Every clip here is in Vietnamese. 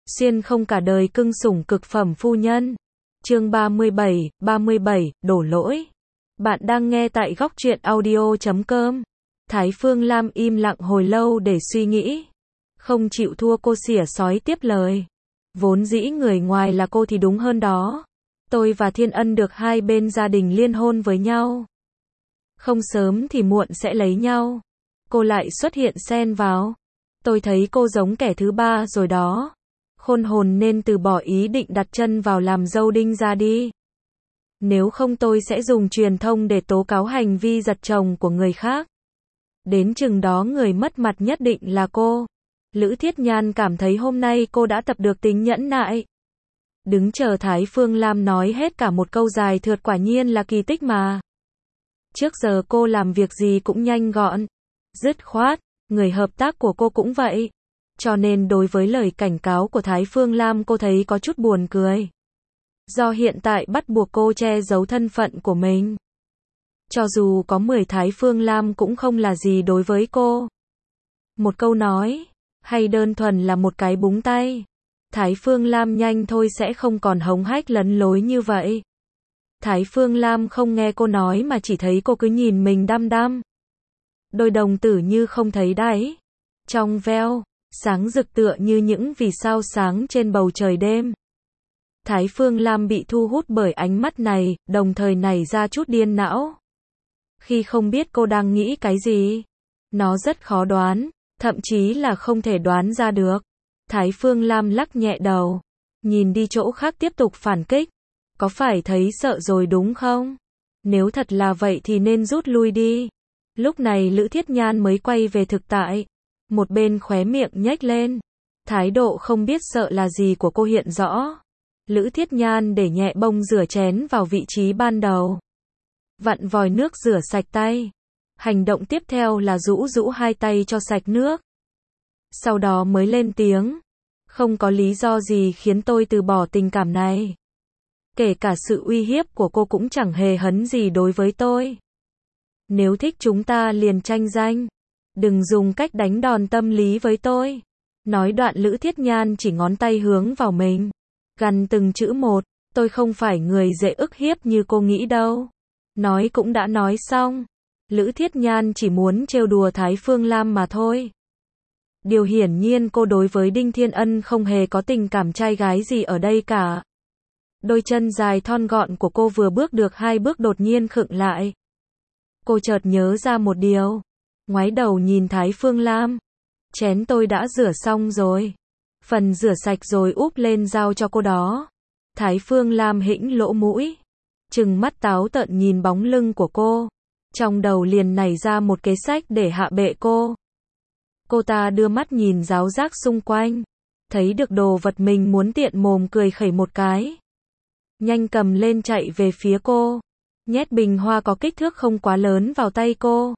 Xuyên không cả đời cưng sủng cực phẩm phu nhân. Chương 37, đổ lỗi. Bạn đang nghe tại góc truyện audio.com. Thái Phương Lam im lặng hồi lâu để suy nghĩ. Không chịu thua cô xỉa xói tiếp lời. Vốn dĩ người ngoài là cô thì đúng hơn đó. Tôi và Thiên Ân được hai bên gia đình liên hôn với nhau. Không sớm thì muộn sẽ lấy nhau. Cô lại xuất hiện xen vào. Tôi thấy cô giống kẻ thứ ba rồi đó. Khôn hồn nên từ bỏ ý định đặt chân vào làm dâu Đinh ra đi. Nếu không tôi sẽ dùng truyền thông để tố cáo hành vi giật chồng của người khác. Đến chừng đó người mất mặt nhất định là cô. Lữ Thiết Nhan cảm thấy hôm nay cô đã tập được tính nhẫn nại. Đứng chờ Thái Phương Lam nói hết cả một câu dài thượt quả nhiên là kỳ tích mà. Trước giờ cô làm việc gì cũng nhanh gọn, dứt khoát, người hợp tác của cô cũng vậy. Cho nên đối với lời cảnh cáo của Thái Phương Lam cô thấy có chút buồn cười. Do hiện tại bắt buộc cô che giấu thân phận của mình. Cho dù có 10 Thái Phương Lam cũng không là gì đối với cô. Một câu nói, hay đơn thuần là một cái búng tay. Thái Phương Lam nhanh thôi sẽ không còn hống hách lấn lối như vậy. Thái Phương Lam không nghe cô nói mà chỉ thấy cô cứ nhìn mình đăm đăm. Đôi đồng tử như không thấy đáy. Trong veo, sáng rực tựa như những vì sao sáng trên bầu trời đêm. Thái Phương Lam bị thu hút bởi ánh mắt này, đồng thời nảy ra chút điên não. Khi không biết cô đang nghĩ cái gì, nó rất khó đoán, thậm chí là không thể đoán ra được. Thái Phương Lam lắc nhẹ đầu, nhìn đi chỗ khác tiếp tục phản kích. Có phải thấy sợ rồi đúng không? Nếu thật là vậy thì nên rút lui đi. Lúc này Lữ Thiết Nhan mới quay về thực tại. Một bên khóe miệng nhếch lên. Thái độ không biết sợ là gì của cô hiện rõ. Lữ Thiết Nhan để nhẹ bông rửa chén vào vị trí ban đầu. Vặn vòi nước rửa sạch tay. Hành động tiếp theo là rũ rũ hai tay cho sạch nước. Sau đó mới lên tiếng. Không có lý do gì khiến tôi từ bỏ tình cảm này. Kể cả sự uy hiếp của cô cũng chẳng hề hấn gì đối với tôi. Nếu thích chúng ta liền tranh giành. Đừng dùng cách đánh đòn tâm lý với tôi. Nói đoạn Lữ Thiết Nhan chỉ ngón tay hướng vào mình. Gằn từng chữ một. Tôi không phải người dễ ức hiếp như cô nghĩ đâu. Nói cũng đã nói xong. Lữ Thiết Nhan chỉ muốn trêu đùa Thái Phương Lam mà thôi. Điều hiển nhiên cô đối với Đinh Thiên Ân không hề có tình cảm trai gái gì ở đây cả. Đôi chân dài thon gọn của cô vừa bước được 2 bước đột nhiên khựng lại. Cô chợt nhớ ra một điều. Ngoái đầu nhìn Thái Phương Lam. Chén tôi đã rửa xong rồi. Phần rửa sạch rồi úp lên giao cho cô đó. Thái Phương Lam hĩnh lỗ mũi. Trừng mắt táo tợn nhìn bóng lưng của cô. Trong đầu liền nảy ra một kế sách để hạ bệ cô. Cô ta đưa mắt nhìn ráo rác xung quanh. Thấy được đồ vật mình muốn tiện mồm cười khẩy một cái. Nhanh cầm lên chạy về phía cô. Nhét bình hoa có kích thước không quá lớn vào tay cô.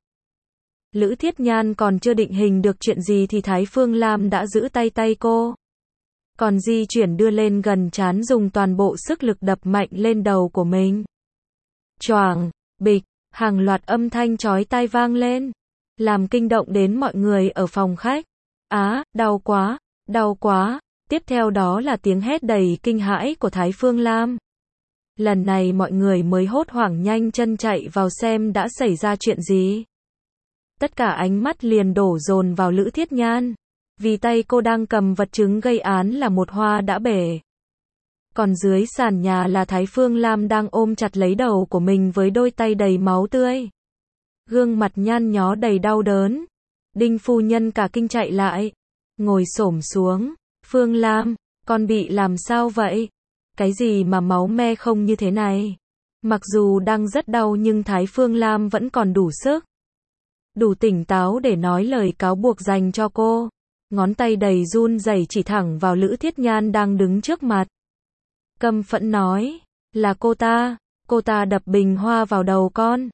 Lữ Thiết Nhan còn chưa định hình được chuyện gì thì Thái Phương Lam đã giữ tay cô. Còn di chuyển đưa lên gần trán dùng toàn bộ sức lực đập mạnh lên đầu của mình. Choàng, bịch, hàng loạt âm thanh chói tai vang lên. Làm kinh động đến mọi người ở phòng khách. Á, đau quá, đau quá. Tiếp theo đó là tiếng hét đầy kinh hãi của Thái Phương Lam. Lần này mọi người mới hốt hoảng nhanh chân chạy vào xem đã xảy ra chuyện gì. Tất cả ánh mắt liền đổ dồn vào Lữ Thiết Nhan. Vì tay cô đang cầm vật chứng gây án là một hoa đã bể. Còn dưới sàn nhà là Thái Phương Lam đang ôm chặt lấy đầu của mình với đôi tay đầy máu tươi. Gương mặt nhăn nhó đầy đau đớn. Đinh phu nhân cả kinh chạy lại. Ngồi xổm xuống. Phương Lam, con bị làm sao vậy? Cái gì mà máu me không như thế này? Mặc dù đang rất đau nhưng Thái Phương Lam vẫn còn đủ sức. Đủ tỉnh táo để nói lời cáo buộc dành cho cô. Ngón tay đầy run rẩy chỉ thẳng vào Lữ Thiết Nhan đang đứng trước mặt. Căm phẫn nói, là cô ta đập bình hoa vào đầu con.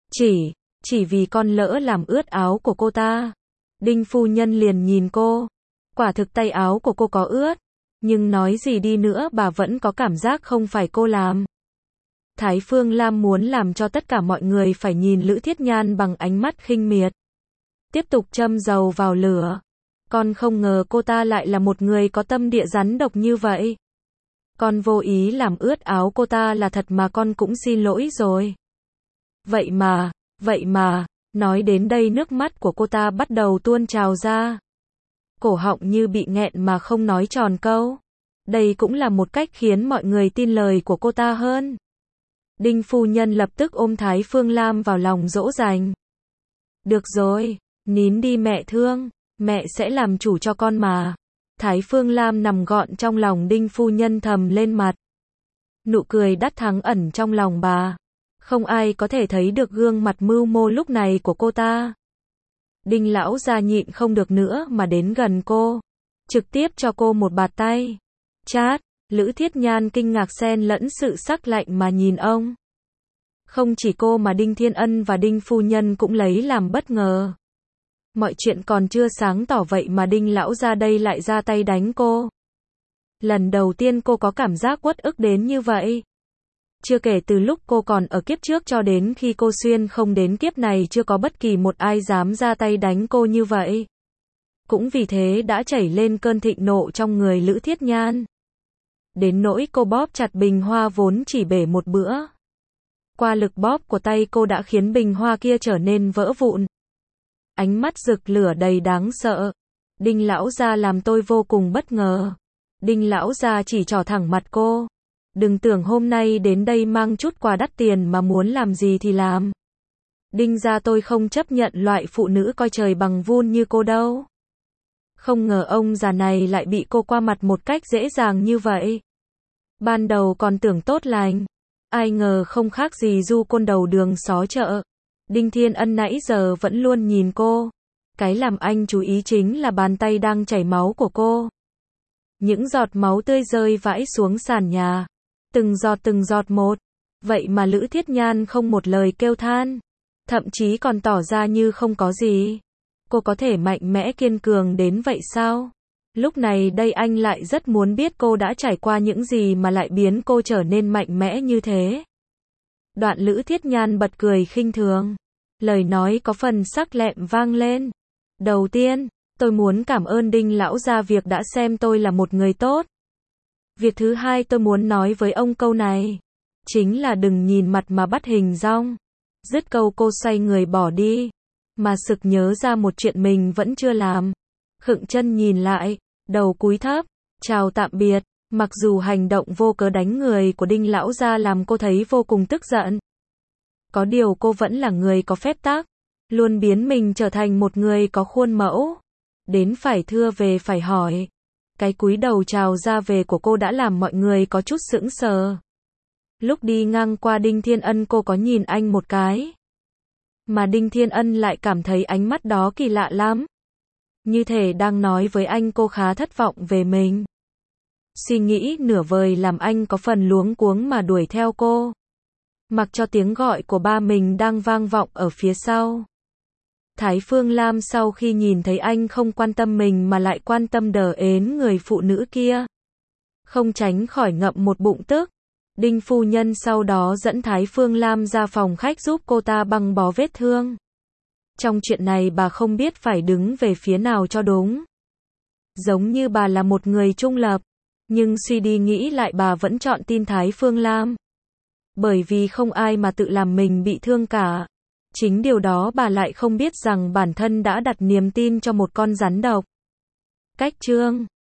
Chỉ vì con lỡ làm ướt áo của cô ta. Đinh phu nhân liền nhìn cô. Quả thực tay áo của cô có ướt. Nhưng nói gì đi nữa bà vẫn có cảm giác không phải cô làm. Thái Phương Lam muốn làm cho tất cả mọi người phải nhìn Lữ Thiết Nhan bằng ánh mắt khinh miệt. Tiếp tục châm dầu vào lửa. Con không ngờ cô ta lại là một người có tâm địa rắn độc như vậy. Con vô ý làm ướt áo cô ta là thật mà con cũng xin lỗi rồi. Vậy mà, nói đến đây nước mắt của cô ta bắt đầu tuôn trào ra. Cổ họng như bị nghẹn mà không nói tròn câu. Đây cũng là một cách khiến mọi người tin lời của cô ta hơn. Đinh phu nhân lập tức ôm Thái Phương Lam vào lòng dỗ dành. Được rồi, nín đi mẹ thương, mẹ sẽ làm chủ cho con mà. Thái Phương Lam nằm gọn trong lòng Đinh phu nhân thầm lên mặt. Nụ cười đắc thắng ẩn trong lòng bà. Không ai có thể thấy được gương mặt mưu mô lúc này của cô ta. Đinh lão gia nhịn không được nữa mà đến gần cô. Trực tiếp cho cô một bạt tay. Chát, Lữ Thiết Nhan kinh ngạc xen lẫn sự sắc lạnh mà nhìn ông. Không chỉ cô mà Đinh Thiên Ân và Đinh phu nhân cũng lấy làm bất ngờ. Mọi chuyện còn chưa sáng tỏ vậy mà Đinh lão gia đây lại ra tay đánh cô. Lần đầu tiên cô có cảm giác uất ức đến như vậy. Chưa kể từ lúc cô còn ở kiếp trước cho đến khi cô xuyên không đến kiếp này chưa có bất kỳ một ai dám ra tay đánh cô như vậy. Cũng vì thế đã chảy lên cơn thịnh nộ trong người Lữ Thiết Nhan. Đến nỗi cô bóp chặt bình hoa vốn chỉ bể một bữa. Qua lực bóp của tay cô đã khiến bình hoa kia trở nên vỡ vụn. Ánh mắt rực lửa đầy đáng sợ. Đinh lão gia làm tôi vô cùng bất ngờ. Đinh lão gia chỉ trỏ thẳng mặt cô. Đừng tưởng hôm nay đến đây mang chút quà đắt tiền mà muốn làm gì thì làm. Đinh gia tôi không chấp nhận loại phụ nữ coi trời bằng vun như cô đâu. Không ngờ ông già này lại bị cô qua mặt một cách dễ dàng như vậy. Ban đầu còn tưởng tốt lành. Ai ngờ không khác gì du côn đầu đường xó chợ. Đinh Thiên Ân nãy giờ vẫn luôn nhìn cô. Cái làm anh chú ý chính là bàn tay đang chảy máu của cô. Những giọt máu tươi rơi vãi xuống sàn nhà. Từng giọt một. Vậy mà Lữ Thiết Nhan không một lời kêu than. Thậm chí còn tỏ ra như không có gì. Cô có thể mạnh mẽ kiên cường đến vậy sao? Lúc này đây anh lại rất muốn biết cô đã trải qua những gì mà lại biến cô trở nên mạnh mẽ như thế. Đoạn Lữ Thiết Nhan bật cười khinh thường. Lời nói có phần sắc lẹm vang lên. Đầu tiên, tôi muốn cảm ơn Đinh lão gia việc đã xem tôi là một người tốt. Việc thứ hai tôi muốn nói với ông câu này. Chính là đừng nhìn mặt mà bắt hình dong. Dứt câu cô xoay người bỏ đi. Mà sực nhớ ra một chuyện mình vẫn chưa làm. Khựng chân nhìn lại, đầu cúi thấp, chào tạm biệt. Mặc dù hành động vô cớ đánh người của Đinh lão gia làm cô thấy vô cùng tức giận. Có điều cô vẫn là người có phép tắc. Luôn biến mình trở thành một người có khuôn mẫu. Đến phải thưa về phải hỏi. Cái cúi đầu chào ra về của cô đã làm mọi người có chút sững sờ. Lúc đi ngang qua Đinh Thiên Ân cô có nhìn anh một cái. Mà Đinh Thiên Ân lại cảm thấy ánh mắt đó kỳ lạ lắm. Như thể đang nói với anh cô khá thất vọng về mình. Suy nghĩ nửa vời làm anh có phần luống cuống mà đuổi theo cô. Mặc cho tiếng gọi của ba mình đang vang vọng ở phía sau. Thái Phương Lam sau khi nhìn thấy anh không quan tâm mình mà lại quan tâm đờ ến người phụ nữ kia. Không tránh khỏi ngậm một bụng tức. Đinh phu nhân sau đó dẫn Thái Phương Lam ra phòng khách giúp cô ta băng bó vết thương. Trong chuyện này bà không biết phải đứng về phía nào cho đúng. Giống như bà là một người trung lập. Nhưng suy đi nghĩ lại bà vẫn chọn tin Thái Phương Lam. Bởi vì không ai mà tự làm mình bị thương cả. Chính điều đó bà lại không biết rằng bản thân đã đặt niềm tin cho một con rắn độc. Cách chương